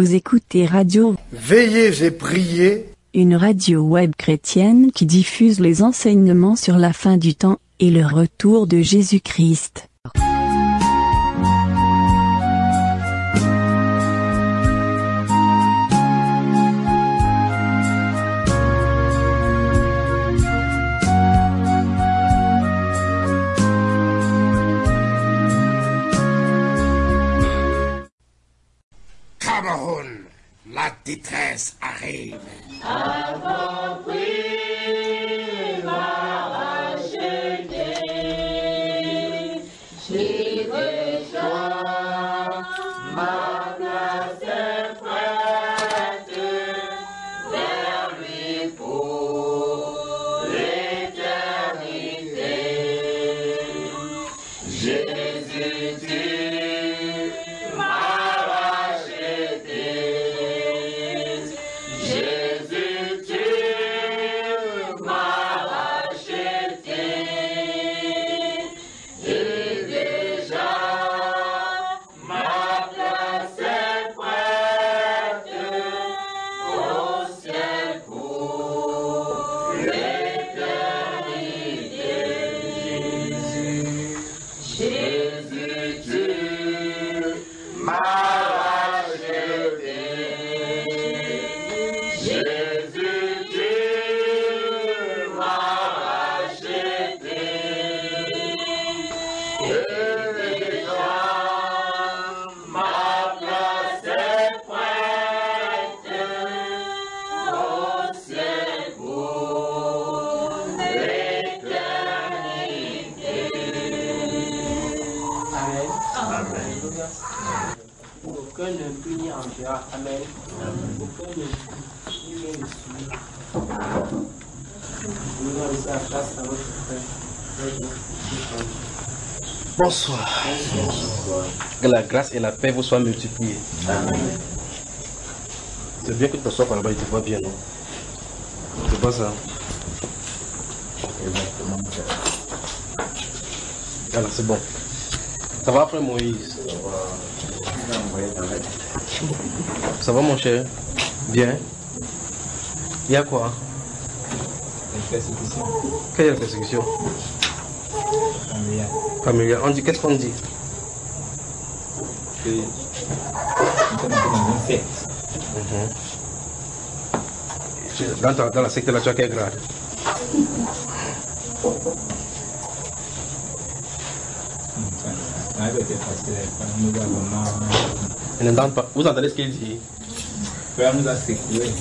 Vous écoutez Radio Veillez et priez, une radio web chrétienne qui diffuse les enseignements sur la fin du temps et le retour de Jésus-Christ. Cameroun, la détresse arrive. J'ai déjà ma place est prête vers lui pour l'éternité. Jésus, tu m'as racheté. Jésus, tu m'as racheté. Et déjà, ma place est prête au ciel pour l'éternité. Jésus, tu m'as racheté. Jésus, tu m'as racheté. Et déjà, ma place est prête au ciel pour l'éternité. Amen. Aucun impuni entrera. Amen. Aucun impuni ne suit. Nous allons laisser la place à votre frère. Bonsoir. Que la grâce et la paix vous soient multipliées. C'est bien que tu sois par là-bas, il te voit bien, non? C'est pas ça. Alors, c'est bon. Ça va après Moïse? Ça va mon cher? Bien. Il y a quoi? Quelle est la persécution? Familiale. On dit, qu'est-ce qu'on dit? Dans la secte là, tu as quel grade? Il n'entend pas. Vous entendez ce qu'il dit? Frère nous a secoué,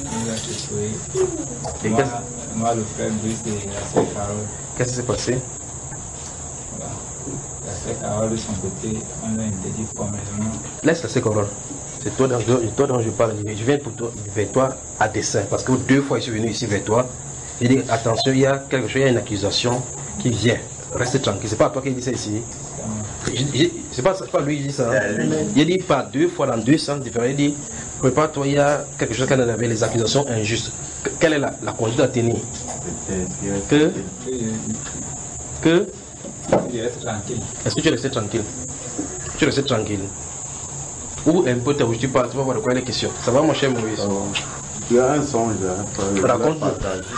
Et moi, le frère Brice et la sœur Carole. qu'est-ce qui s'est passé? Voilà. La sœur Carole de son côté, on l'a interdit formellement. Laisse la Carole. C'est toi dont je parle. Je viens vers toi à dessein. Parce que 2 fois je suis venu ici vers toi. J'ai dit attention, il y a quelque chose, il y a une accusation qui vient. Reste tranquille. C'est pas toi qui dis ça ici. C'est pas lui qui dit ça. Il dit pas 2 fois dans 2 sens différents. Il dit prépare-toi, il y a quelque chose qu'on avait, les accusations injustes. Quelle est la conduite à tenir? Que Il reste tranquille. Est-ce que tu es resté tranquille? Tu es resté tranquille. Ou un peu tu parles, tu vas voir de quoi il est question. Ça va mon cher Moïse? Il y a un songe. Raconte-nous.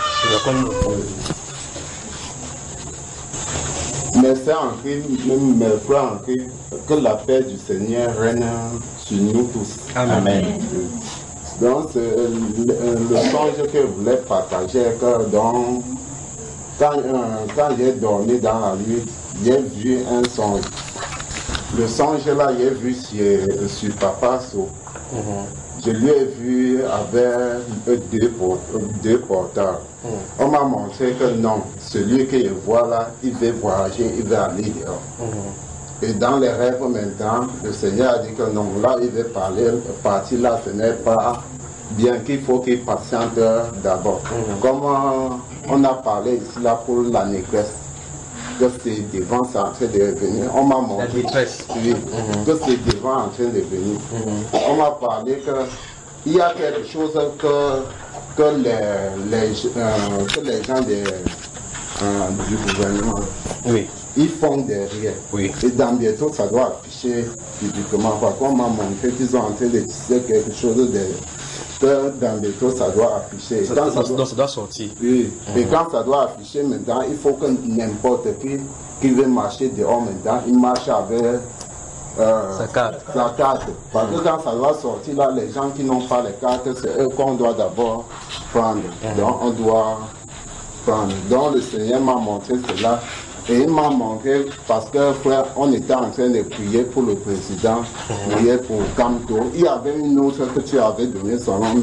Mes sœurs en Christ, même mes frères en Christ, que la paix du Seigneur règne sur nous tous. Amen. Donc, c'est le songe que je voulais partager, que donc, quand j'ai dormi dans la nuit, j'ai vu un songe. Le songe là, j'ai vu sur Papa So. Je lui ai vu avec 2 portables. On m'a montré que non, celui que je vois là, il veut voyager, il veut aller dehors. Et dans les rêves maintenant, le Seigneur a dit que non, là il veut partir là, ce n'est pas bien, qu'il faut qu'il patiente d'abord. Comme on a parlé ici là pour la négresse, que c'est devant, c'est en train de venir. On m'a montré La détresse. oui, que c'est devant en train de venir. On m'a parlé qu'il y a quelque chose que les gens du gouvernement, Oui. ils font derrière. Oui. Et dans bientôt, ça doit afficher publiquement. Par contre, on m'a montré qu'ils sont en train de tisser quelque chose dans bientôt, ça doit afficher. Ça doit sortir. Oui. Et quand ça doit afficher maintenant, il faut que n'importe qui veut marcher dehors maintenant, il marche avec sa carte. Parce que quand ça doit sortir, là, les gens qui n'ont pas les cartes, c'est eux qu'on doit d'abord prendre. Donc, on doit prendre. Donc, le Seigneur m'a montré cela. Et il m'a montré, parce que frère, on était en train de prier pour le président, prier pour Camto. Il y avait une autre que tu avais donné son nom,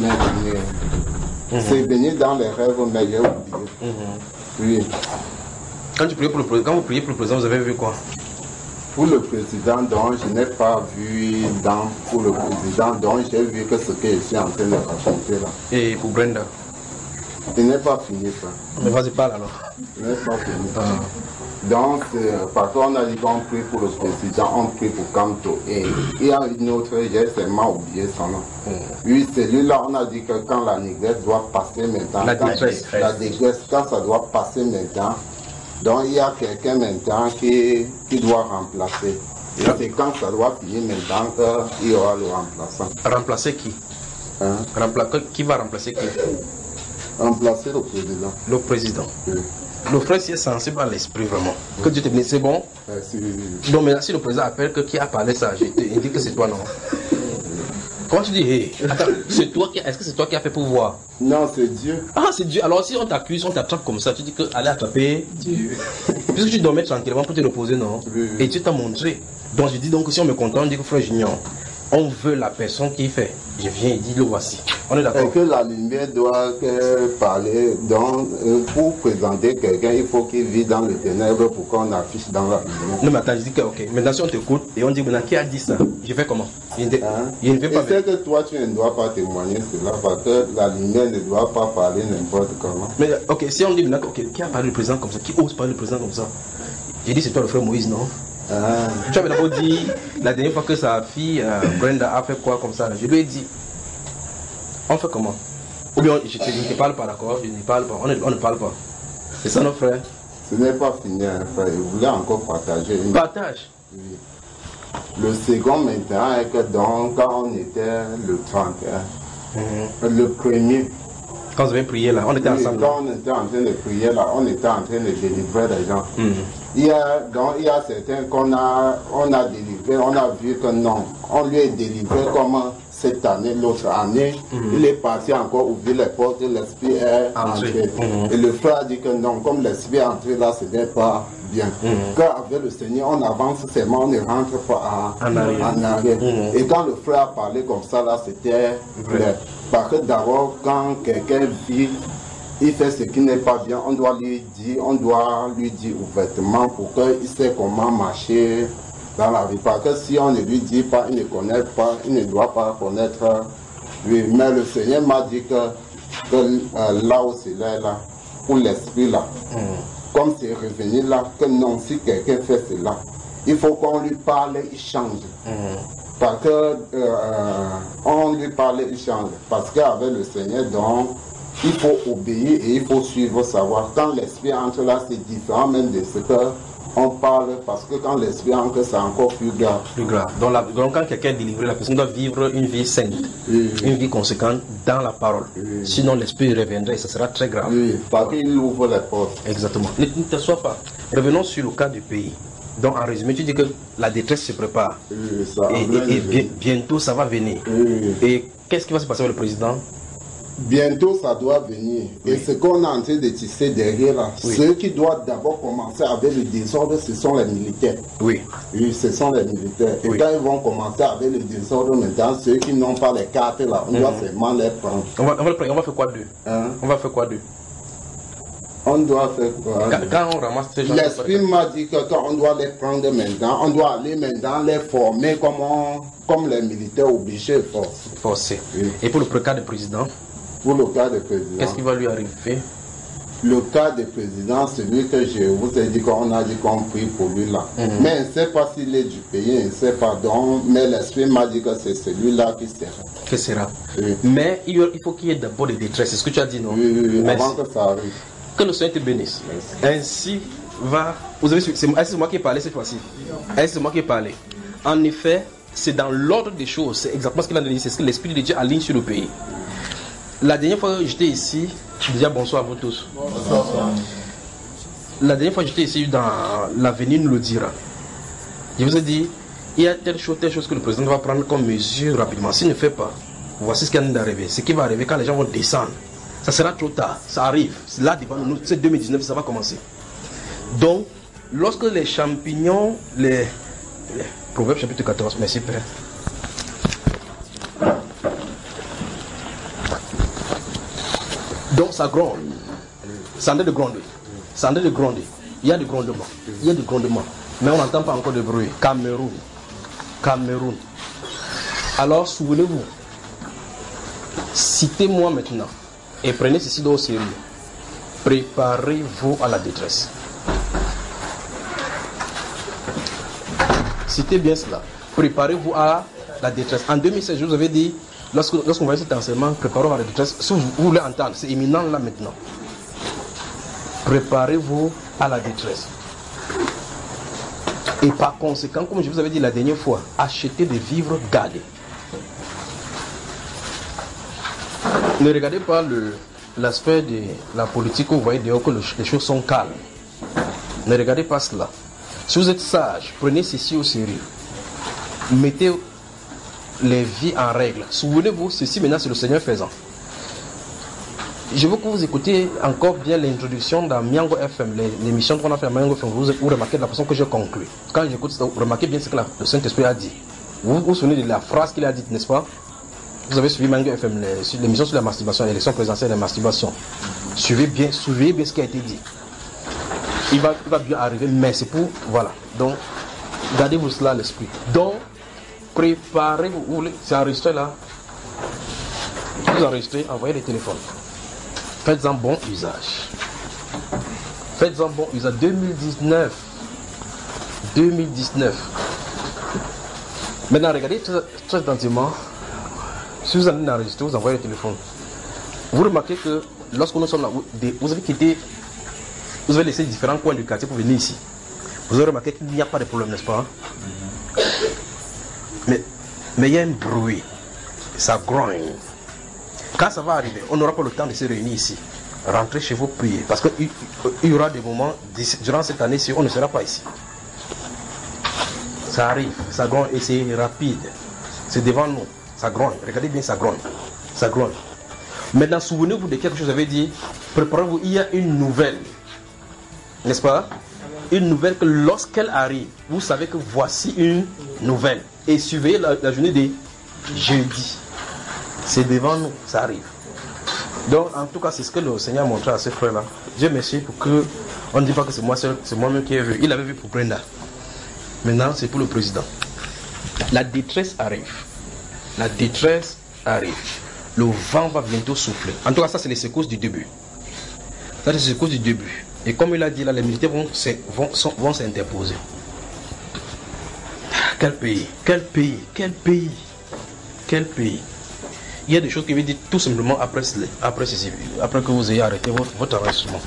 mais c'est venu dans les rêves, mais j'ai oublié. Oui. Quand vous priez pour le président, vous avez vu quoi? Pour le président, donc, je n'ai pas vu pour le président, donc j'ai vu que ce que je suis en train de raconter là. Et pour Brenda? Je n'ai pas fini ça. Mais vas-y, parle alors. Je n'ai pas fini ça. Donc, parce qu'on a dit qu'on prie pour le président, on prie pour Camto. Et il y a une autre, j'ai seulement oublié son nom. Oui, celui-là, on a dit que quand la négresse doit passer maintenant, la dégresse, quand ça doit passer maintenant, donc il y a quelqu'un maintenant qui doit remplacer. Et c'est quand ça doit finir maintenant qu'il y aura le remplaçant. Remplacer qui? Qui va remplacer qui? Remplacer le président. Le président. Oui. Le frère s'y est sensible à l'esprit vraiment. Que Dieu te bénisse, c'est bon? Donc maintenant, si le président appelle que qui a parlé ça, je te dis que c'est toi, non? Comment tu dis, hey, attends, c'est toi qui, est-ce que c'est toi qui as fait pour voir? Non, c'est Dieu. Ah, c'est Dieu. Alors si on t'accuse, on t'attrape comme ça, tu dis que allez attraper Dieu. Puisque tu dormais tranquillement pour te reposer, non? Oui. Et Dieu t'a montré. Donc je dis donc que si on me contente, on dit que frère Junior, on veut la personne qui fait. Je viens et dis le voici. On est d'accord? Et que la lumière doit parler. Donc, pour présenter quelqu'un, il faut qu'il vit dans le ténèbre pour qu'on affiche dans la lumière. Non, mais attends, je dis que, ok. Maintenant, si on t'écoute et on dit, maintenant, qui a dit ça? Je fais comment? Je ne vais pas. Et c'est que toi, tu ne dois pas témoigner cela parce que la lumière ne doit pas parler n'importe comment. Mais, ok, si on dit maintenant, ok, qui a parlé du président comme ça? Qui ose parler du président comme ça? J'ai dit, c'est toi le frère Moïse, non? Tu avais d'abord dit, la dernière fois que sa fille, Brenda, a fait quoi comme ça? Je lui ai dit, on fait comment? Ou bien je ne parle pas, d'accord? Je ne parle pas, on ne parle pas. C'est ça, nos frères? Ce n'est pas fini, hein, frère. Je voulais encore partager. Partage? Oui. Le second maintenant est que donc, quand on était le 31, le premier. Quand vous avez prié là, on était ensemble. Quand on était en train de prier là, on était en train de délivrer les gens. Il y a certains qu'on a délivrés, on a vu que non, on lui est délivré comme cette année, l'autre année, il est parti encore ouvrir les portes, l'esprit est entré. Et le frère a dit que non, comme l'esprit est entré là, ce n'est pas bien. Quand avec le Seigneur, on avance seulement, on ne rentre pas en arrière. Et quand le frère a parlé comme ça là, c'était vrai. Parce que d'abord, quand quelqu'un vit, il fait ce qui n'est pas bien, on doit lui dire ouvertement pour qu'il sait comment marcher dans la vie. Parce que si on ne lui dit pas, il ne connaît pas, il ne doit pas connaître lui. Mais le Seigneur m'a dit que là où c'est là, pour l'esprit là, comme c'est revenu là, que non, si quelqu'un fait cela, il faut qu'on lui parle, il change. Parce que on lui parle, il change. Parce qu'avec le Seigneur, donc, il faut obéir et il faut suivre, savoir. Quand l'esprit entre là, c'est différent même de ce qu'on parle, parce que quand l'esprit entre, c'est encore plus grave. Plus grave. Donc quand quelqu'un est délivré, la personne doit vivre une vie sainte, une vie conséquente dans la parole. Sinon, l'esprit reviendrait et ce sera très grave. Oui, parce qu'il ouvre les portes. Exactement. Ne te sois pas. Revenons sur le cas du pays. Donc en résumé, tu dis que la détresse se prépare. Et bientôt, ça va venir. Et qu'est-ce qui va se passer avec le président? Bientôt, ça doit venir. Et ce qu'on est en train de tisser derrière là, ceux qui doivent d'abord commencer avec le désordre, ce sont les militaires. Oui, ce sont les militaires. Et quand ils vont commencer avec le désordre maintenant, ceux qui n'ont pas les cartes là, on doit seulement les prendre. On va faire quoi d'eux? On va faire quoi d'eux? On doit faire quoi? Quand on ramasse ces gens... L'esprit m'a dit que quand on doit les prendre maintenant, on doit aller maintenant les former comme les militaires obligés forcés. Et pour le cas du président? Pour le cas du président. Qu'est-ce qui va lui arriver? Le cas du président, celui que je vous ai dit qu'on a dit qu'on prie pour lui là. Mais je ne sais pas s'il est du pays, je ne sais pas donc, mais l'esprit m'a dit que c'est celui-là qui sera. Qui sera. Mais il faut qu'il y ait d'abord des détresses, c'est ce que tu as dit, non? Oui, avant que ça arrive. Que le Seigneur te bénisse. Ainsi, va... Vous avez, c'est moi qui ai parlé cette fois-ci. C'est moi qui ai parlé. En effet, c'est dans l'ordre des choses. C'est exactement ce qu'il a dit. C'est ce que l'Esprit de Dieu aligne sur le pays. La dernière fois que j'étais ici, déjà bonsoir à vous tous. Bonsoir. La dernière fois que j'étais ici, dans l'avenir nous le dira. Je vous ai dit, il y a telle chose que le président va prendre comme mesure rapidement. S'il ne fait pas, voici ce qui vient d'arriver. Ce qui va arriver quand les gens vont descendre. Ça sera trop tard. Ça arrive. Là, devant nous, c'est 2019, ça va commencer. Donc, lorsque les champignons, les Proverbes chapitre 14, merci Père. Donc, ça gronde. Ça en est de gronder. Ça en est de gronder. Il y a des grondements. Il y a des grondements. Mais on n'entend pas encore de bruit. Cameroun. Alors, souvenez-vous. Citez-moi maintenant. Et prenez ceci au sérieux. Préparez-vous à la détresse. Citez bien cela. Préparez-vous à la détresse. En 2016, je vous avais dit, lorsqu'on voyait cet enseignement, préparez-vous à la détresse. Si vous voulez entendre, c'est imminent là maintenant. Préparez-vous à la détresse. Et par conséquent, comme je vous avais dit la dernière fois, achetez des vivres gardés. Ne regardez pas l'aspect de la politique où vous voyez dehors que les choses sont calmes. Ne regardez pas cela. Si vous êtes sage, prenez ceci au sérieux. Mettez les vies en règle. Souvenez-vous, ceci maintenant c'est le Seigneur faisant. Je veux que vous écoutez encore bien l'introduction dans Miango FM, l'émission qu'on a fait à Miango FM. Vous remarquez de la façon que j'ai conclu. Quand j'écoute ça, vous remarquez bien ce que le Saint-Esprit a dit. Vous vous souvenez de la phrase qu'il a dite, n'est-ce pas? Vous avez suivi Miango FM, l'émission sur la masturbation, l'élection présidentielle et la masturbation. Suivez bien ce qui a été dit. Il va bien arriver, mais c'est pour... Voilà. Donc, gardez-vous cela à l'esprit. Donc, préparez-vous. C'est enregistré là. Vous enregistrez, envoyez les téléphones. Faites-en bon usage. Faites-en bon usage. 2019. Maintenant, regardez très attentivement. Si vous allez enregistrer, vous envoyez le téléphone. Vous remarquez que lorsque nous sommes là, vous avez quitté, vous avez laissé différents coins du quartier pour venir ici. Vous avez remarqué qu'il n'y a pas de problème, n'est-ce pas? Mais il y a un bruit. Ça grogne. Quand ça va arriver, on n'aura pas le temps de se réunir ici. Rentrez chez vous, priez. Parce qu'il y aura des moments, durant cette année-ci, on ne sera pas ici. Ça arrive, ça grogne et c'est rapide. C'est devant nous, ça grogne. Regardez bien, ça grogne. Ça grogne. Maintenant, souvenez-vous de quelque chose que j'avais dit. Préparez-vous, il y a une nouvelle. N'est-ce pas? Une nouvelle que lorsqu'elle arrive, vous savez que voici une nouvelle. Et surveillez la journée de jeudi. C'est devant nous, ça arrive. Donc, en tout cas, c'est ce que le Seigneur a montré à ces frères-là. Dieu merci pour que on ne dit pas que c'est moi seul, c'est moi-même qui ai vu. Il avait vu pour Brenda. Maintenant, c'est pour le président. La détresse arrive. La détresse arrive. Le vent va bientôt souffler. En tout cas, ça, c'est les secousses du début. Ça, c'est les secousses du début. Et comme il a dit là, les militaires vont s'interposer. Quel pays? Quel pays? Quel pays? Quel pays? Il y a des choses qui veulent dire tout simplement après que vous ayez arrêté votre enregistrement.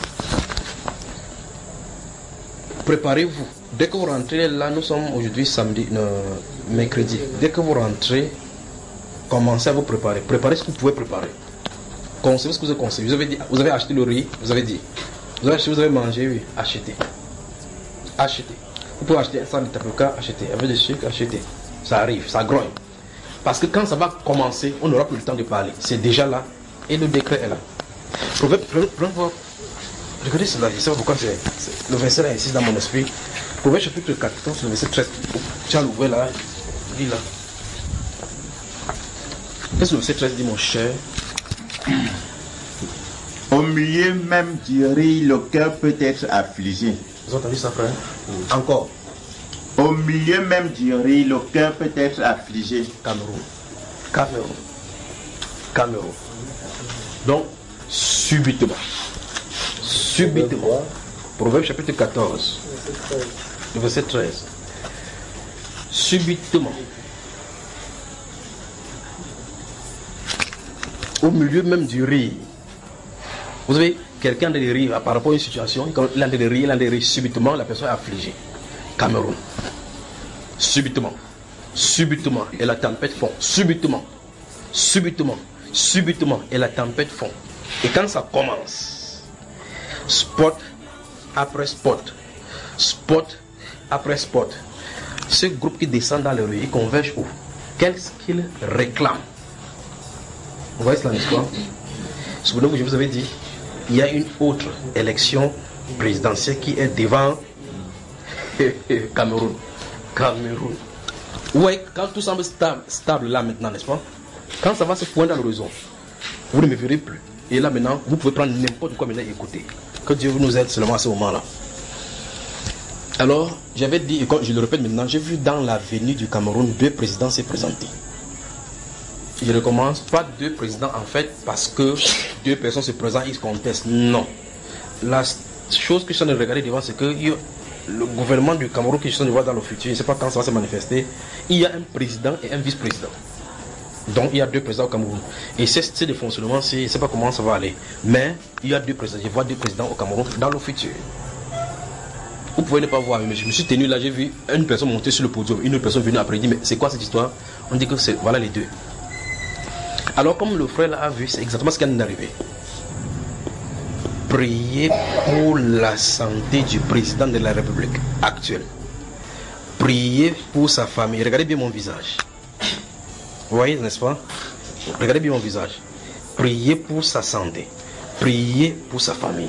Préparez-vous. Dès que vous rentrez là, nous sommes aujourd'hui mercredi. Dès que vous rentrez, commencez à vous préparer. Préparez ce que vous pouvez préparer. Concevez ce que vous avez conçu. Vous avez acheté le riz, vous avez dit. Vous avez mangé, oui, achetez. Achetez. Vous pouvez acheter un sac de tapioca, achetez. Avec des sucres, achetez. Ça arrive, ça grogne. Parce que quand ça va commencer, on n'aura plus le temps de parler. C'est déjà là. Et le décret est là. Regardez cela, je ne sais pas pourquoi le verset là insiste dans mon esprit. Proverbe chapitre 14, le verset 13. Tu as l'ouvert là. Dis là. Qu'est-ce que le verset 13 dit, mon cher? Au milieu même du riz, le cœur peut être affligé. Vous avez entendu ça, frère? Encore. Au milieu même du riz, le cœur peut être affligé. Cameroun. Donc, subitement. Proverbe chapitre 14, le verset 13. Subitement. Au milieu même du riz. Vous savez, quelqu'un de rire par rapport à une situation, quand l'un de rire, subitement, la personne est affligée. Cameroun. Subitement. Subitement. Et la tempête fond. Subitement. Subitement. Subitement. Et la tempête fond. Et quand ça commence, spot après spot, spot après spot, ce groupe qui descend dans les rues, il converge où? Qu'est-ce qu'il réclame? Vous voyez cela, n'est-ce pas? Souvenez-vous, je vous avais dit, il y a une autre élection présidentielle qui est devant Cameroun. Cameroun. Ouais, quand tout semble stable là maintenant, n'est-ce pas? Quand ça va se pointer dans l'horizon, vous ne me verrez plus. Et là maintenant, vous pouvez prendre n'importe quoi maintenant et écouter. Que Dieu nous aide seulement à ce moment-là. Alors, j'avais dit, et quand je le répète maintenant, j'ai vu dans la venue du Cameroun 2 présidents se présenter. Je recommence, pas 2 présidents en fait, parce que 2 personnes se présentent, ils se contestent. Non. La chose que je suis en train de regarder devant, c'est que le gouvernement du Cameroun que je suis en train de voir dans le futur, je ne sais pas quand ça va se manifester, il y a un président et un vice-président. Donc il y a 2 présidents au Cameroun. Et c'est style de fonctionnement, je ne sais pas comment ça va aller. Mais il y a 2 présidents, je vois 2 présidents au Cameroun dans le futur. Vous pouvez ne pas voir, mais je me suis tenu là, j'ai vu une personne monter sur le podium, une autre personne venue après, dit mais c'est quoi cette histoire? On dit que c'est, voilà les 2. Alors comme le frère l'a vu, c'est exactement ce qui est arrivé. Priez pour la santé du président de la République actuelle. Priez pour sa famille. Regardez bien mon visage. Vous voyez, n'est-ce pas? Regardez bien mon visage. Priez pour sa santé. Priez pour sa famille.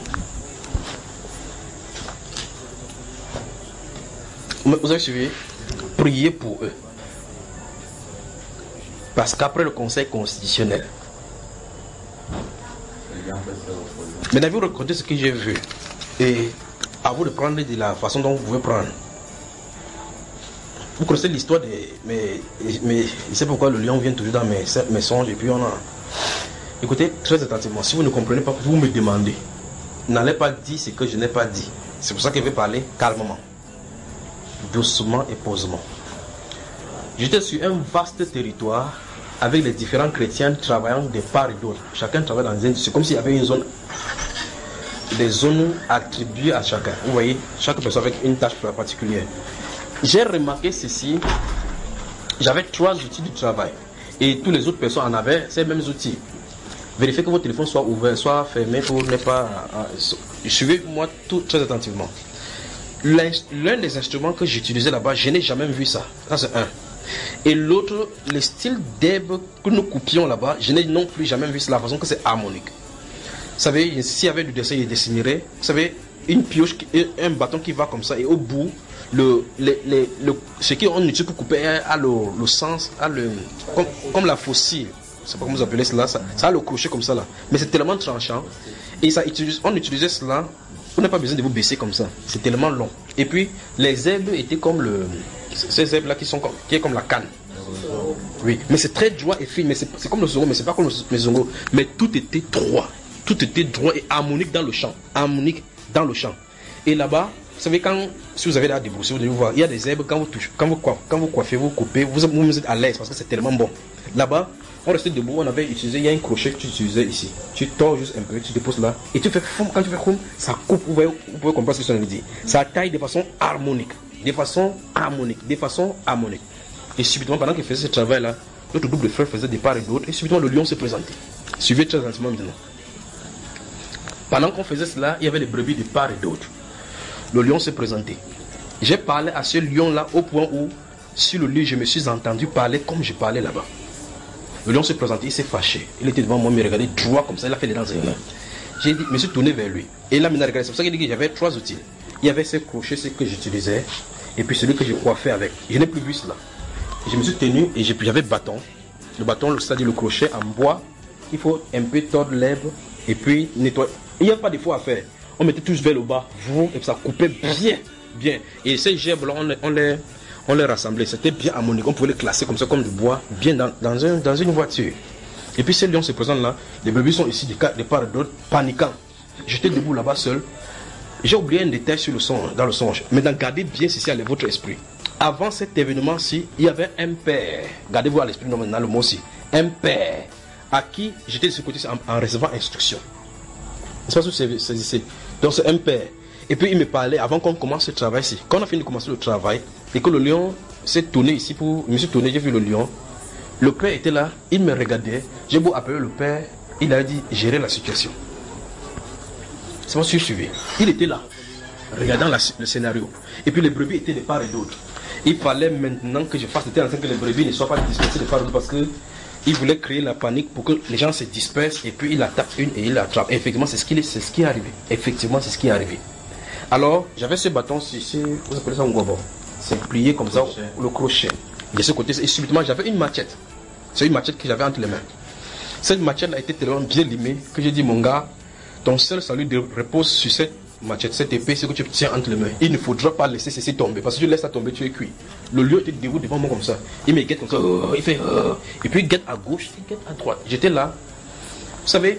Vous avez suivi? Priez pour eux. Parce qu'après le Conseil constitutionnel, maintenant vous racontez ce que j'ai vu. Et à vous de prendre de la façon dont vous pouvez prendre. Vous connaissez l'histoire des... Mais je sais pourquoi le lion vient toujours dans mes songes. Et puis on a... Écoutez très attentivement. Si vous ne comprenez pas, vous me demandez. N'allez pas dire ce que je n'ai pas dit. C'est pour ça que je vais parler calmement. Doucement et posément. J'étais sur un vaste territoire avec les différents chrétiens travaillant de part et d'autre. Chacun travaille dans une... C'est comme s'il y avait une zone, des zones attribuées à chacun. Vous voyez, chaque personne avec une tâche particulière. J'ai remarqué ceci. J'avais 3 outils de travail. Et tous les autres personnes en avaient ces mêmes outils. Vérifiez que votre téléphone soit ouvert, soit fermé pour ne pas... Suivez-moi tout très attentivement. L'un des instruments que j'utilisais là-bas, je n'ai jamais vu ça. Ça c'est un. Et l'autre, le style d'herbe que nous coupions là-bas, je n'ai non plus jamais vu la façon que c'est harmonique. Vous savez, s'il y avait du dessin, il dessinerait. Vous savez, une pioche, un bâton qui va comme ça, et au bout, ce qu'on utilise pour couper a le sens, comme la faucille. Je ne sais pas comment vous appelez cela, ça a le crochet comme ça là. Mais c'est tellement tranchant. Et on utilisait cela. Vous n'avez pas besoin de vous baisser comme ça. C'est tellement long. Et puis, les herbes étaient comme ces herbes-là qui est comme la canne. Oui, mais c'est très droit et fin. Mais c'est comme le zongo, mais c'est pas comme le zongo. Mais tout était droit. Tout était droit et harmonique dans le champ. Harmonique dans le champ. Et là-bas, vous savez, si vous avez là des brousses, vous devez voir, il y a des herbes, quand vous touchez, quand vous coiffez, vous coupez, vous êtes à l'aise parce que c'est tellement bon. Là-bas, on restait debout, on avait utilisé, il y a un crochet que tu utilisais ici. Tu tords juste un peu, tu déposes là, et tu fais foum, quand tu fais foum, ça coupe, vous pouvez comprendre ce que je veux dire. Ça taille de façon harmonique, de façon harmonique, de façon harmonique. Et subitement, pendant qu'il faisait ce travail-là, l'autre double frère faisait de part et d'autre, et subitement le lion s'est présenté. Suivez très lentement maintenant. Pendant qu'on faisait cela, il y avait les brebis de part et d'autre. Le lion s'est présenté. J'ai parlé à ce lion-là au point où, sur le lit, je me suis entendu parler comme je parlais là-bas. Le lion s'est présenté, il s'est fâché. Il était devant moi, il me regardait droit comme ça, il a fait les dents dans les mains. J'ai dit, je me suis tourné vers lui. Et là, il m'a regardé. C'est pour ça qu'il dit que j'avais 3 outils. Il y avait ce crochet, ce que j'utilisais, et puis celui que je coiffais avec. Je n'ai plus vu cela. Et je me suis tenu et j'avais bâton. Le bâton, c'est-à-dire le crochet en bois. Il faut un peu tordre l'herbe et puis nettoyer. Il n'y a pas de fois à faire. On mettait tous vers le bas, et puis ça coupait bien, bien. Et ces gerbes-là, on les rassemblait. C'était bien harmonique. On pouvait les classer comme ça, comme du bois, bien dans une voiture. Et puis ces lions se présentent là. Les brebis sont ici de part et d'autre, paniquant. J'étais debout là-bas seul. J'ai oublié un détail dans le songe. Maintenant, gardez bien ceci à votre esprit. Avant cet événement-ci, il y avait un père. Gardez-vous à l'esprit maintenant le mot aussi. Un père à qui j'étais de ce côté en recevant instruction. C'est pas ce que c'est ici. Donc c'est un père. Et puis il me parlait avant qu'on commence le travail ici. Quand on a fini de commencer le travail, et que le lion s'est tourné ici pour. Je me suis tourné, j'ai vu le lion. Le père était là, il me regardait. J'ai beau appeler le père, il a dit gérer la situation. C'est pas ce que je suivais. Il était là, regardant le scénario. Et puis les brebis étaient de part et d'autre. Il fallait maintenant que je fasse de telle sorte que les brebis ne soient pas dispersées de part et d'autre parce que il voulait créer la panique pour que les gens se dispersent et puis il attaque une et il l'attrape. Effectivement, c'est ce qui est arrivé. Effectivement, c'est ce qui est arrivé. Alors, j'avais ce bâton, vous appelez ça un gobo. C'est plié comme ça, le crochet. De ce côté, et subitement, j'avais une machette. C'est une machette que j'avais entre les mains. Cette machette a été tellement bien limée que j'ai dit, mon gars, ton seul salut repose sur cette machette, cette épée, c'est que tu tiens entre les mains. Il ne faudra pas laisser ceci tomber, parce que si tu laisses ça tomber, tu es cuit. Le lion était debout devant moi comme ça. Il me guette comme ça, il fait, et puis il guette à gauche, il guette à droite. J'étais là. Vous savez,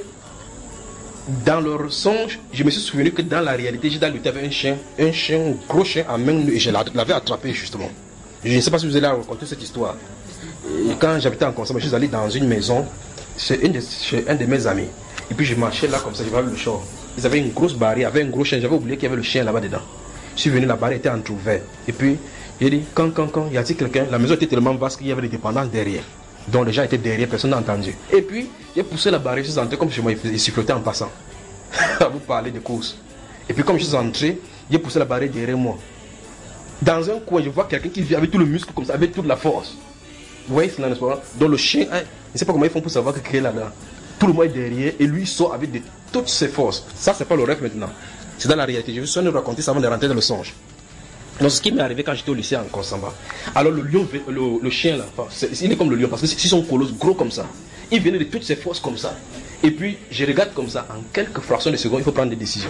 dans leur songe, je me suis souvenu que dans la réalité, j'étais lutter avec un chien, un gros chien à main nue, et je l'avais attrapé justement. Je ne sais pas si vous allez raconter cette histoire. Et quand j'habitais en Consomme, je suis allé dans une maison chez un de mes amis. Et puis je marchais là comme ça, je voyais le champ. Ils avaient une grosse barrière, il y avait un gros chien, j'avais oublié qu'il y avait le chien là-bas dedans. Je suis venu, la barrière était entrouverte. Et puis, j'ai dit, quand, y a-t-il quelqu'un? La maison était tellement vaste qu'il y avait des dépendants derrière. Donc les gens étaient derrière, personne n'a entendu. Et puis, j'ai poussé la barrière, je suis entré comme chez moi, il sifflotait en passant. À vous parler de course. Et puis comme je suis entré, j'ai poussé la barrière derrière moi. Dans un coin, je vois quelqu'un qui vient avec tout le muscle comme ça, avec toute la force. Vous voyez cela, n'est-ce pas? Donc le chien, je ne sais pas comment ils font pour savoir qu'il est là-dedans. Tout le monde est derrière et lui il sort avec toutes ses forces. Ça, c'est pas le rêve maintenant. C'est dans la réalité. Je vais juste raconter ça avant de rentrer dans le songe. Donc ce qui m'est arrivé quand j'étais au lycée en Konsamba. Alors le lion, le chien là, il est comme le lion parce que c'est son colosse gros comme ça. Il venait de toutes ses forces comme ça. Et puis je regarde comme ça, en quelques fractions de secondes, il faut prendre des décisions.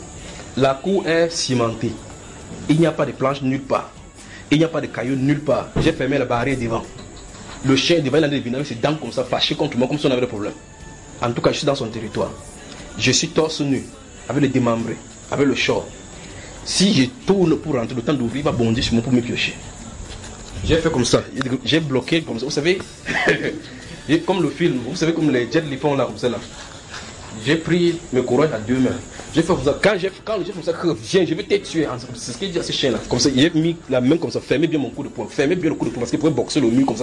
La cour est cimentée. Il n'y a pas de planche nulle part. Il n'y a pas de cailloux nulle part. J'ai fermé la barrière devant. Le chien devant, il a des avec ses dents comme ça, fâché contre moi, comme si on avait des problèmes. En tout cas, je suis dans son territoire. Je suis torse nu, avec les démembrés, avec le short. Si je tourne pour rentrer, le temps d'ouvrir, il va bondir sur moi pour me piocher. J'ai fait comme ça. J'ai bloqué comme ça. Vous savez, comme le film, vous savez, comme les Jet Li font là, comme ça là. J'ai pris mes courage à deux mains. J'ai fait comme ça. Quand j'ai fait comme ça, viens, je vais te tuer. C'est ce qu'il dit à ce chien là. Comme ça, il a mis la main comme ça, fermez bien mon coup de poing. Fermez bien le coup de poing parce qu'il pouvait boxer le mur comme ça.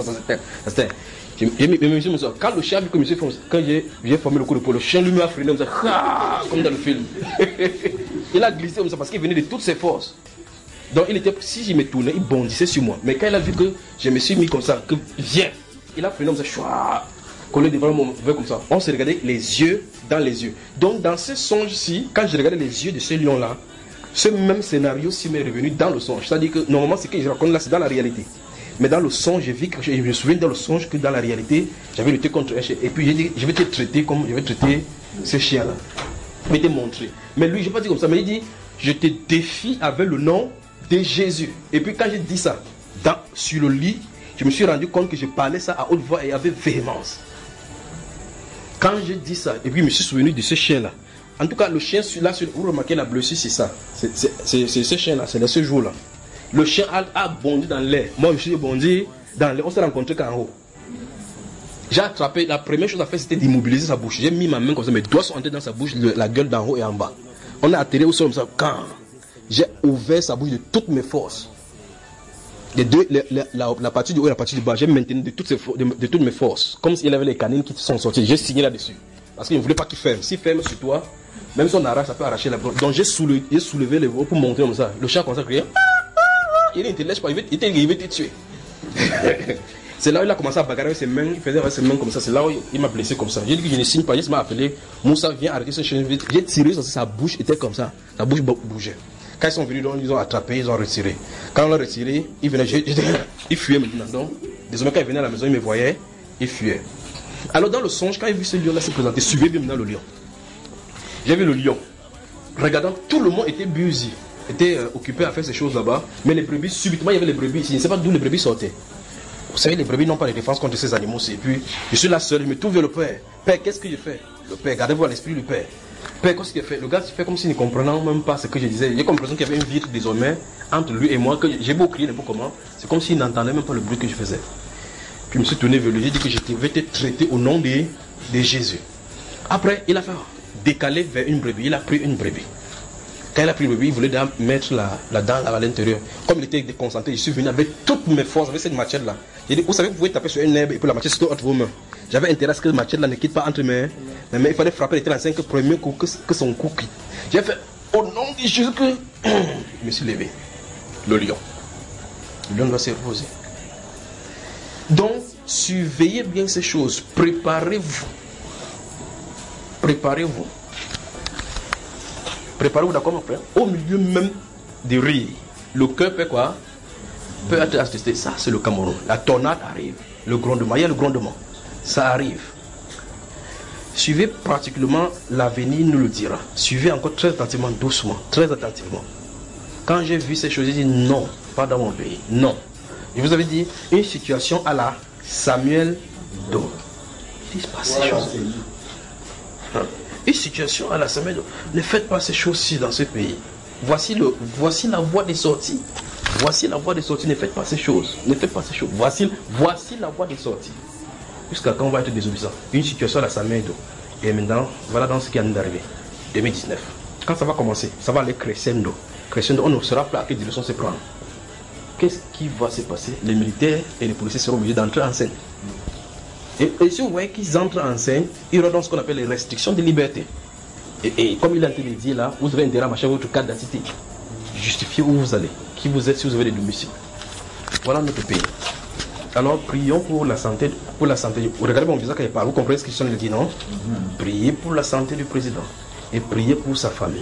Quand le chien a vu comme quand j'ai formé le coup de poing, le chien lui a freiné comme ça, comme dans le film. Il a glissé comme ça parce qu'il venait de toutes ses forces. Donc si je me tournais, il bondissait sur moi. Mais quand il a vu que je me suis mis comme ça, que viens, il a freiné comme ça, collé devant mon verre comme ça. On se regardait les yeux dans les yeux. Donc dans ce songe-ci, quand je regardais les yeux de ce lion-là, ce même scénario-ci m'est revenu dans le songe. C'est-à-dire que normalement, ce que je raconte là, c'est dans la réalité. Mais dans le songe, je me souviens dans le songe que dans la réalité, j'avais lutté contre un chien. Et puis j'ai dit, je vais te traiter comme je vais traiter ce chien-là. Je vais te montrer. Mais lui, je n'ai pas dit comme ça, mais il dit, je te défie avec le nom de Jésus. Et puis quand j'ai dit ça, sur le lit, je me suis rendu compte que je parlais ça à haute voix et avec véhémence. Quand j'ai dit ça, et puis je me suis souvenu de ce chien-là. En tout cas, le chien, là, vous remarquez la blessure, c'est ça. C'est ce chien-là, c'est ce jour-là. Le chien a bondi dans l'air. Moi, je suis bondi dans l'air. On s'est rencontrés qu'en haut. J'ai attrapé, la première chose à faire, c'était d'immobiliser sa bouche. J'ai mis ma main comme ça, mes doigts sont entrés dans sa bouche, la gueule d'en haut et en bas. On a atterri au sol comme ça. Quand j'ai ouvert sa bouche de toutes mes forces, la partie du haut et la partie du bas, j'ai maintenu de toutes mes forces. Comme s'il avait les canines qui sont sorties. J'ai signé là-dessus. Parce qu'il ne voulait pas qu'il ferme. S'il ferme sur toi, même si on arrache, ça peut arracher la peau. Donc j'ai soulevé les voix pour monter comme ça. Le chat commence à crier. Il ne te laisse pas, il va te tuer. C'est là où il a commencé à bagarrer avec ses mains, il faisait avec ses mains comme ça. C'est là où il m'a blessé comme ça. J'ai dit que je ne signe pas, il m'a appelé. Moussa, viens arrêter ce chien vite. J'ai tiré sur sa bouche, était comme ça. Sa bouche bougeait. Quand ils sont venus, donc, ils ont attrapé, ils ont retiré. Quand on l'a retiré, il venait, il fuyait maintenant. Donc, désormais, quand il venait à la maison, il me voyait, il fuyait. Alors, dans le songe, quand il a vu ce lion-là se présenter, suivez bien maintenant le lion. J'ai vu le lion. Regardant, tout le monde était busy, était occupé à faire ces choses là-bas. Mais les brebis, subitement, il y avait les brebis ici. Je ne sais pas d'où les brebis sortaient. Vous savez, les brebis n'ont pas de défense contre ces animaux. Et puis, je suis là seul, je me trouve vers le père. Père, qu'est-ce que je fais? Le père, gardez-vous à l'esprit du père. Père, qu'est-ce qu'il fait? Le gars fait comme s'il ne comprenait même pas ce que je disais. J'ai comme l'impression qu'il y avait une vitre désormais entre lui et moi, que j'ai beau crier n'importe comment. C'est comme s'il n'entendait même pas le bruit que je faisais. Puis je me suis tourné vers lui, j'ai dit que je vais te traiter au nom de Jésus. Après, il a fait, décalé vers une brebis. Il a pris une brebis. Quand il a pris une brebis, il voulait mettre la dent à l'intérieur. Comme il était déconcentré, je suis venu avec toutes mes forces, avec cette machette-là. J'ai dit, vous savez, vous pouvez taper sur une herbe et puis la machette se trouve entre vos mains. J'avais intérêt à ce que la machette-là ne quitte pas entre mes mains. Mais il fallait frapper les 35 premiers coups que son coup quitte. J'ai fait, au nom de Jésus, que je me suis levé. Le lion. Le lion doit se reposer. Donc, surveillez bien ces choses. Préparez-vous. Préparez-vous. Préparez-vous, d'accord, mon frère? Au milieu même du rire, le cœur peut quoi? Peut être attesté. Ça, c'est le Cameroun. La tornade arrive. Le grondement. Il y a le grondement. Ça arrive. Suivez particulièrement, l'avenir nous le dira. Suivez encore très attentivement, doucement, très attentivement. Quand j'ai vu ces choses, j'ai dit non, pas dans mon pays. Non. Je vous avais dit une situation à la Samuel Do. Ne faites pas ces choses. Une situation à la Samuel Do. Ne faites pas ces choses-ci dans ce pays. Voici la voie des sorties. Voici la voie des sorties. Ne faites pas ces choses. Ne faites pas ces choses. Voici la voie des sorties. Jusqu'à quand on va être désobéissant. Une situation à la Samuel Do. Et maintenant, voilà dans ce qui est d'arriver. 2019. Quand ça va commencer, ça va aller crescendo. Crescendo, on ne sera pas à quelle direction se prendre. Qu'est-ce qui va se passer? Les militaires et les policiers seront obligés d'entrer en scène. Et si vous voyez qu'ils entrent en scène, il y aura donc ce qu'on appelle les restrictions de liberté. Et comme il a été dit là, vous devez intégrer à marcher votre carte d'identité. Justifier où vous allez, qui vous êtes, si vous avez des domiciles. Voilà notre pays. Alors prions pour la santé. Regardez mon visage quand il parle. Vous comprenez ce que Christian dit, non? Priez pour la santé du président. Et priez pour sa famille.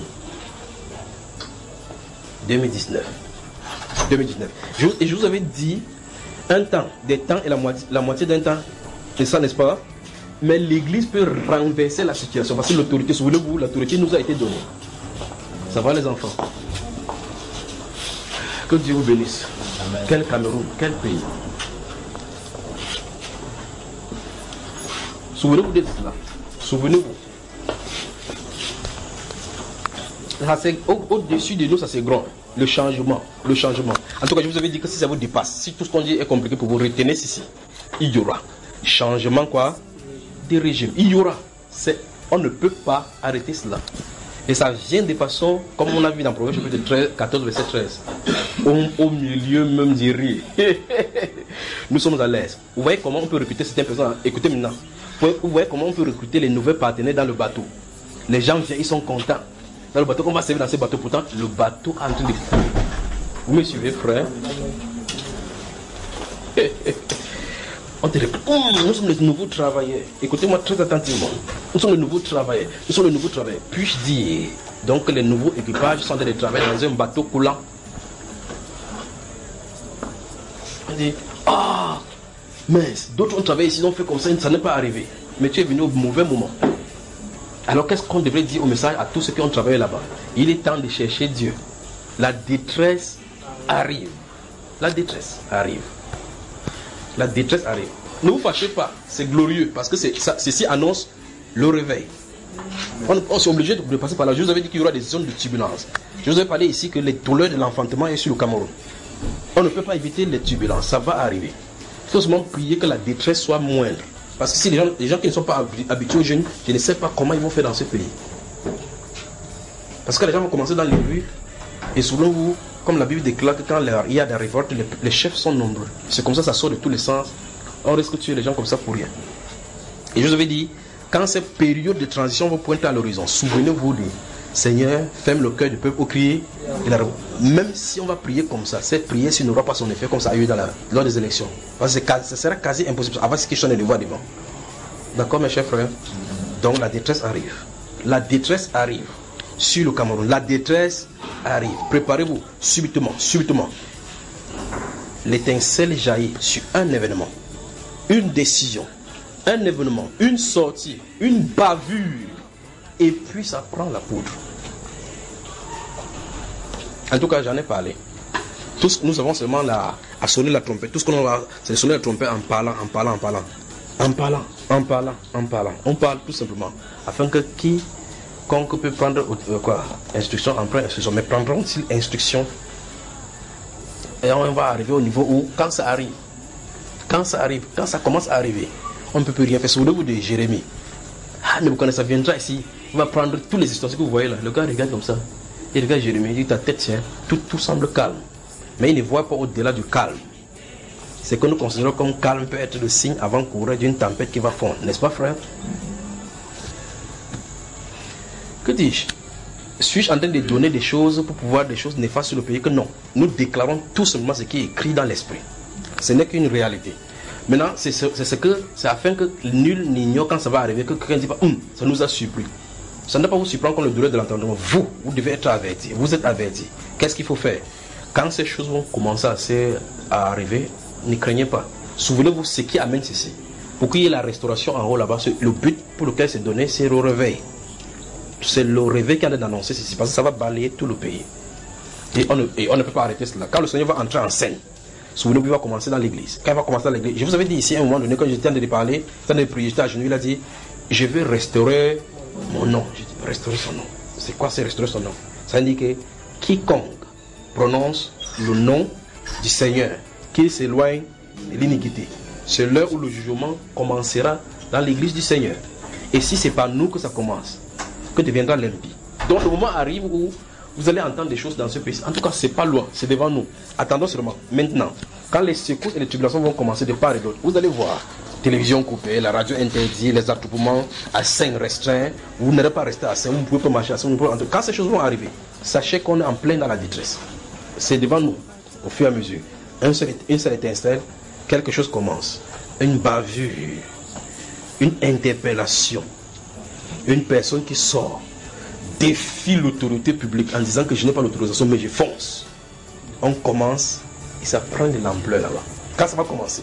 2019. Et je vous avais dit un temps, des temps et la moitié d'un temps. C'est ça, n'est-ce pas? Mais l'église peut renverser la situation. Parce que l'autorité, souvenez-vous, l'autorité nous a été donnée. Ça va les enfants? Que Dieu vous bénisse. Amen. Quel Cameroun, quel pays. Souvenez-vous de cela. Souvenez-vous. Au-dessus de nous, ça c'est grand. Le changement. En tout cas, je vous avais dit que si ça vous dépasse, si tout ce qu'on dit est compliqué pour vous retenir ceci, il y aura changement quoi? Des régimes. Il y aura. On ne peut pas arrêter cela. Et ça vient de façon, comme on a vu dans Proverbe chapitre 14, verset 13. Au milieu même du rire. Nous sommes à l'aise. Vous voyez comment on peut recruter certaines personnes? Écoutez maintenant. Vous voyez comment on peut recruter les nouveaux partenaires dans le bateau? Les gens viennent, ils sont contents. Dans le bateau, on va servir dans ce bateau. Pourtant, le bateau est en train de couler. Vous me suivez, frère? On te répète, nous sommes les nouveaux travailleurs. Écoutez-moi très attentivement. Nous sommes les nouveaux travailleurs. Puis-je dire donc que les nouveaux équipages sont en train de travailler dans un bateau coulant? On dit, mais d'autres ont travaillé ici, ils ont fait comme ça n'est pas arrivé. Mais tu es venu au mauvais moment. Alors qu'est-ce qu'on devrait dire au message à tous ceux qui ont travaillé là-bas? Il est temps de chercher Dieu. La détresse arrive. La détresse arrive. Ne vous fâchez pas, c'est glorieux parce que ceci annonce le réveil. On est obligé de passer par là. Je vous avais dit qu'il y aura des zones de turbulence. Je vous avais parlé ici que les douleurs de l'enfantement est sur le Cameroun. On ne peut pas éviter les turbulences, ça va arriver. Il faut seulement prier que la détresse soit moindre. Parce que si les gens qui ne sont pas habitués aux jeunes, je ne sais pas comment ils vont faire dans ce pays. Parce que les gens vont commencer dans les rues, et selon vous, comme la Bible déclare que quand il y a des révoltes, les chefs sont nombreux. C'est comme ça sort de tous les sens. On risque de tuer les gens comme ça pour rien. Et je vous avais dit, quand cette période de transition vous pointe à l'horizon, souvenez-vous de Seigneur, ferme le cœur du peuple au crier. Même si on va prier comme ça, cette prière n'aura pas son effet comme ça a eu lors des élections. Parce que ça sera quasi impossible. Avant ce qui sonne de voix devant. D'accord, mes chers frères? Donc la détresse arrive. La détresse arrive sur le Cameroun. La détresse arrive. Préparez-vous subitement. L'étincelle jaillit sur un événement, une décision, un événement, une sortie, une bavure. Et puis ça prend la poudre. En tout cas, j'en ai parlé. Nous avons seulement à sonner la trompette. Tout ce qu'on a, c'est sonner la trompette en parlant. On parle tout simplement. Afin que quiconque peut prendre instruction, en prenne instruction. Mais prendront-ils instruction? Et on va arriver au niveau où, quand ça arrive, quand ça commence à arriver, on ne peut plus rien faire. Souvenez-vous de Jérémie. Ah, Nebuchadnezzar viendra ici, il va prendre tous les histoires que vous voyez là. Le gars regarde comme ça. Il regarde Jérémie, il dit ta tête tient, tout semble calme. Mais il ne voit pas au-delà du calme. Ce que nous considérons comme calme peut être le signe avant-coureur d'une tempête qui va fondre. N'est-ce pas, frère? Que dis-je? Suis-je en train de donner des choses pour pouvoir des choses néfastes sur le pays? Que non. Nous déclarons tout simplement ce qui est écrit dans l'esprit. Ce n'est qu'une réalité. Maintenant, c'est afin que nul n'ignore quand ça va arriver, que quelqu'un ne dise pas, ça nous a surpris. Ça ne doit pas vous surprendre comme le douleur de l'entendement. Vous devez être avertis. Vous êtes avertis. Qu'est-ce qu'il faut faire? Quand ces choses vont commencer à arriver, ne craignez pas. Souvenez-vous ce qui amène ceci. Pour qu'il y ait la restauration en haut là-bas, le but pour lequel c'est donné, c'est le réveil. C'est le réveil qui a d'annoncer ceci, parce que ça va balayer tout le pays. Et on ne peut pas arrêter cela. Quand le Seigneur va entrer en scène, souvenez-vous, il va commencer dans l'église. Quand il va commencer dans l'église, je vous avais dit ici à un moment donné, quand j'étais en train de parler, en train de prier, j'étais à genoux, il a dit, je vais restaurer mon nom. J'ai dit, restaurer son nom. C'est quoi, c'est restaurer son nom? Ça indique que quiconque prononce le nom du Seigneur, qu'il s'éloigne de l'iniquité. C'est l'heure où le jugement commencera dans l'église du Seigneur. Et si c'est par nous que ça commence, que deviendra l'impie. Donc le moment arrive où vous allez entendre des choses dans ce pays. En tout cas, c'est pas loin, c'est devant nous. Attendons seulement. Maintenant, quand les secousses et les tribulations vont commencer de part et d'autre, vous allez voir télévision coupée, la radio interdite, les attroupements à 5 restreints. Vous n'allez pas rester à 5, vous ne pouvez pas marcher à 5. Quand ces choses vont arriver, sachez qu'on est en plein dans la détresse. C'est devant nous, au fur et à mesure. Une seule étincelle, quelque chose commence. Une bavure, une interpellation. Une personne qui sort, défie l'autorité publique en disant que je n'ai pas l'autorisation, mais je fonce. On commence et ça prend de l'ampleur là-bas. Quand ça va commencer?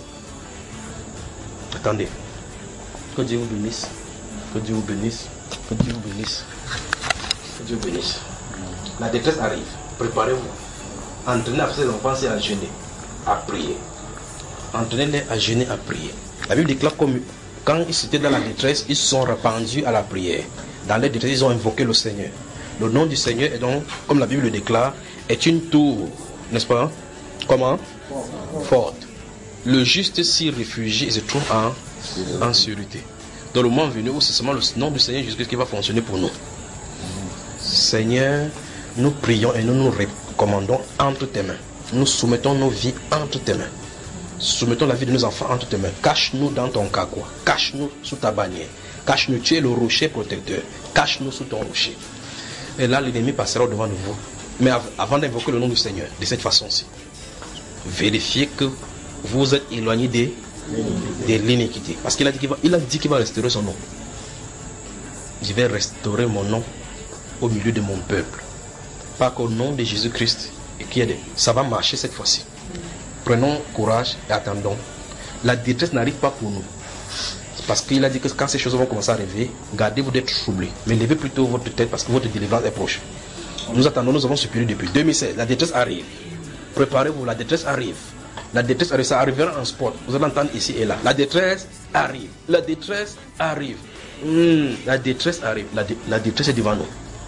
Attendez. Que Dieu vous bénisse. Que Dieu vous bénisse. Que Dieu vous bénisse. Que Dieu vous bénisse. La détresse arrive. Préparez-vous. Entraînez à ces enfants à jeûner, à prier. Entraînez-les à jeûner, à prier. La Bible déclare comme quand ils étaient dans la détresse, ils se sont répandus à la prière. Dans la détresse, ils ont invoqué le Seigneur. Le nom du Seigneur est donc, comme la Bible le déclare, est une tour, n'est-ce pas? Comment? Forte. Le juste s'y réfugie et se trouve en sécurité. Dans le moment venu où c'est seulement le nom du Seigneur Jésus-Christ qui va fonctionner pour nous. Seigneur, nous prions et nous nous recommandons entre tes mains. Nous soumettons nos vies entre tes mains. Soumettons la vie de nos enfants entre tes mains. Cache-nous dans ton carquois. Cache-nous sous ta bannière. Cache-nous, tu es le rocher protecteur. Cache-nous sous ton rocher. Et là, l'ennemi passera devant de vous. Mais avant d'invoquer le nom du Seigneur, de cette façon-ci, vérifiez que vous êtes éloigné de l'iniquité. Parce qu'il a dit qu'il va restaurer son nom. Je vais restaurer mon nom au milieu de mon peuple. Pas qu'au nom de Jésus-Christ. Et ça va marcher cette fois-ci. Prenons courage et attendons. La détresse n'arrive pas pour nous. Parce qu'il a dit que quand ces choses vont commencer à arriver, gardez-vous d'être troublés. Mais levez plutôt votre tête parce que votre délivrance est proche. Nous attendons, nous avons supplié depuis 2016. La détresse arrive. Préparez-vous, la détresse arrive. La détresse arrive, ça arrivera en sport. Vous allez entendre ici et là. La détresse arrive. La détresse arrive. La détresse arrive. La détresse est devant nous.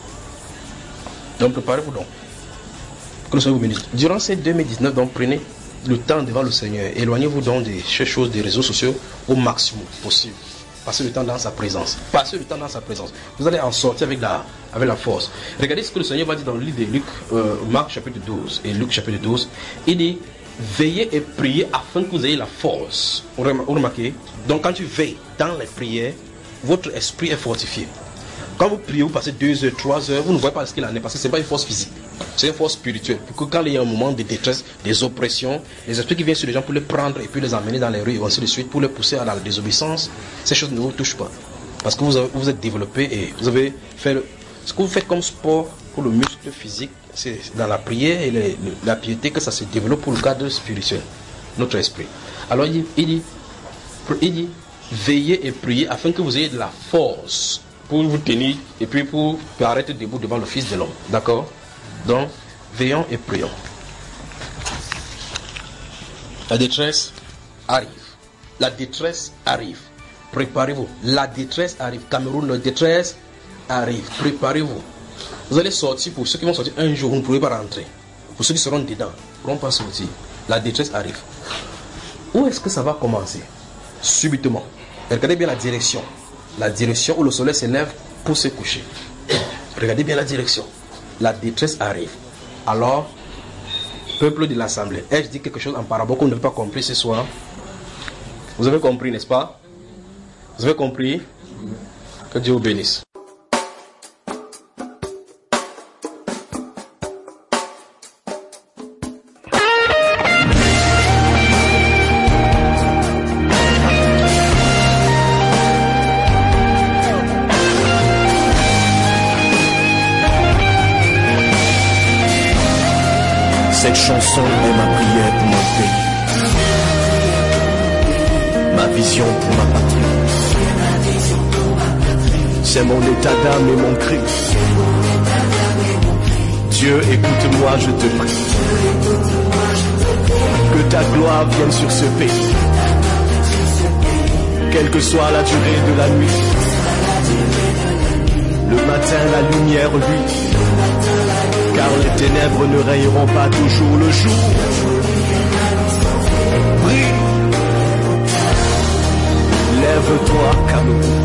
Donc préparez-vous donc. Que le Seigneur vous bénisse. Durant ces 2019, donc prenez le temps devant le Seigneur. Éloignez-vous donc de ces choses, des réseaux sociaux au maximum possible. Passez le temps dans sa présence. Passez le temps dans sa présence. Vous allez en sortir avec la force. Regardez ce que le Seigneur va dire dans le livre de Luc, Marc chapitre 12 et Luc chapitre 12. Il dit, veillez et priez afin que vous ayez la force. Vous remarquez? Donc quand tu veilles dans les prières, votre esprit est fortifié. Quand vous priez, vous passez 2 heures, 3 heures, vous ne voyez pas ce qu'il en est, parce que ce n'est pas une force physique, c'est une force spirituelle. Pour que quand il y a un moment de détresse, des oppressions, les esprits qui viennent sur les gens pour les prendre et puis les emmener dans les rues et ainsi de suite, pour les pousser à la désobéissance, ces choses ne vous touchent pas. Parce que vous êtes développé et vous avez fait ce que vous faites comme sport pour le muscle physique, c'est dans la prière et la piété que ça se développe pour le cadre spirituel, notre esprit. Alors il dit, veillez et priez afin que vous ayez de la force pour vous tenir et puis pour paraître debout devant le Fils de l'homme. D'accord? Donc, veillons et prions. La détresse arrive. La détresse arrive. Préparez-vous. La détresse arrive. Cameroun, la détresse arrive. Préparez-vous. Vous allez sortir. Pour ceux qui vont sortir un jour, vous ne pourrez pas rentrer. Pour ceux qui seront dedans, ne pourront pas sortir. La détresse arrive. Où est-ce que ça va commencer? Subitement. Regardez bien la direction. la direction où le soleil s'élève pour se coucher. Regardez bien la direction. La détresse arrive. Alors, peuple de l'assemblée, ai-je dit quelque chose en parabole qu'on ne peut pas compris ce soir? Vous avez compris, n'est-ce pas? Vous avez compris? Que Dieu vous bénisse. Cette chanson est ma prière pour mon pays, ma vision pour ma patrie. C'est mon état d'âme et mon cri. Dieu, écoute-moi, je te prie. Que ta gloire vienne sur ce pays. Quelle que soit la durée de la nuit. Le matin, la lumière luit. Car les ténèbres ne rayeront pas toujours le jour. Brille. Lève-toi, Cameroun.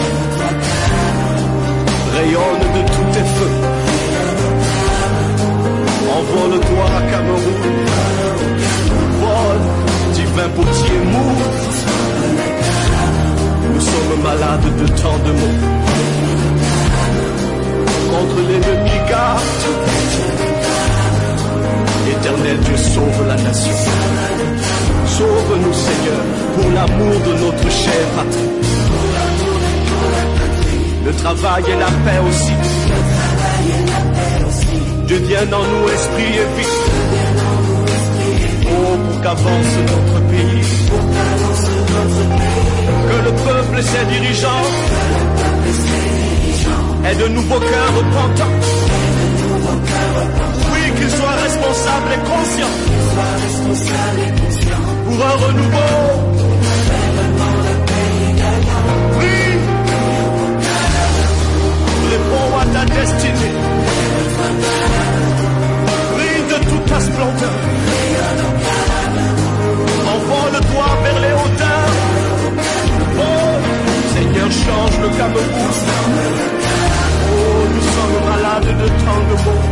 Rayonne de tous tes feux. Envole-toi, Cameroun. Vole, divin potier mou. Nous sommes malades de tant de maux. Contre l'ennemi garde. Éternel Dieu, sauve la nation. Sauve-nous, Seigneur, pour l'amour de notre chère patrie. Le travail et la paix aussi. Deviennent en nous esprit et vie. Oh, pour qu'avance notre pays. Que le peuple et ses dirigeants aient de nouveaux cœurs repentants. Oui, qu'ils soient responsables et conscients. Pour un renouveau. Oui. Réponds à ta destinée. Brille de toute ta splendeur. Envole-toi vers les hauteurs. Oh, Seigneur, change le Cameroun. Oh, nous sommes malades de tant de maux.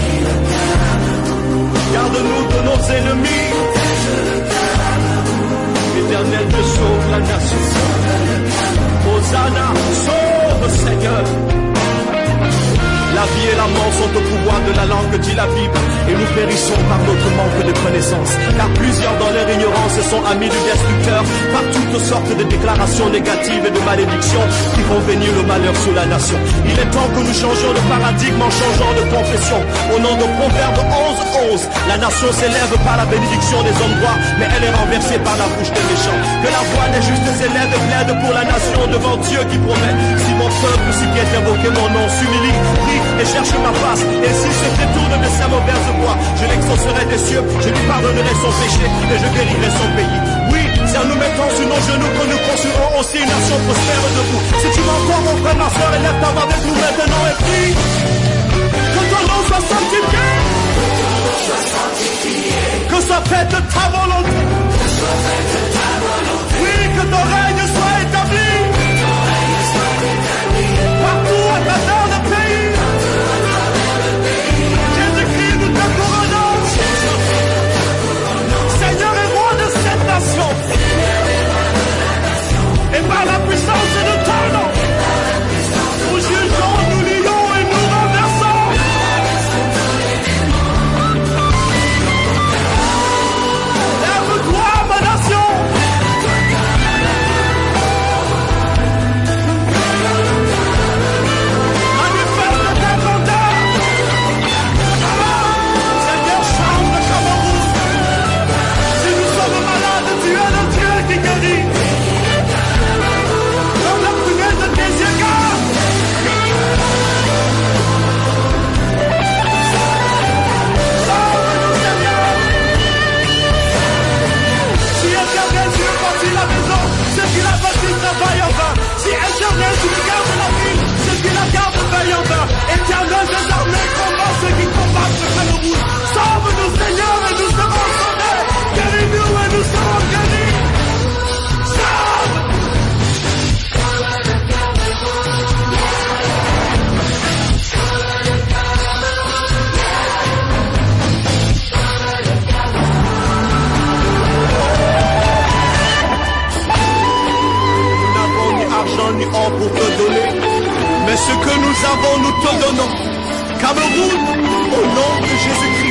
Garde-nous de nos ennemis. Éternel, Dieu, sauve la nation. Hosanna, sauve, Seigneur. La vie et la mort sont au pouvoir de la langue, dit la Bible, et nous périssons par notre manque de connaissance. Car plusieurs dans leur ignorance sont amis du destructeur, par toutes sortes de déclarations négatives et de malédictions qui font venir le malheur sur la nation. Il est temps que nous changions de paradigme en changeant de confession. Au nom de Proverbe 11:11, la nation s'élève par la bénédiction des hommes droits, mais elle est renversée par la bouche des méchants. Que la voix des justes élèves plaide pour la nation devant Dieu qui promet: si mon peuple, si qui est invoqué mon nom, s'humilie, prie et cherche ma face, et s'il se détourne de sa mauvaise voie, je l'exaucerai des cieux, je lui pardonnerai son péché et je guérirai son pays. Oui, c'est en nous mettant sur nos genoux que nous construirons aussi une nation prospère debout. Si tu m'entends, mon frère, ma soeur, élève ta voix avec nous maintenant et prie. Que ton nom soit sanctifié. Que soit faite ta volonté. Oui, que ton règne soit établi. Partout à travers le pays. Jésus-Christ, nous te couronnons. Seigneur et roi de cette nation. Et par la puissance de ton nom, nous jugeons, nous lions et nous renversons. Lève-toi, ma nation. Manifeste ta grandeur. Seigneur, change le Cameroun. Si nous sommes malades, tu es le Dieu qui guérit. Comme la prunelle de tes yeux, sauve-nous, Seigneur. Si Éternel, tu bâtis la maison, ceux qui la bâtissent travaillent en vain. Si Éternel, tu gardes la ville, ceux qui la gardent veillent en vain. Éternel des armées, combat ceux qui combattent le Cameroun. Sauve-nous, Seigneur, et nous serons sauvés. Guéris-nous et nous serons guéris. Sauve! avons pour te donner, mais ce que nous avons, nous te donnons. Cameroun, au nom de Jésus-Christ.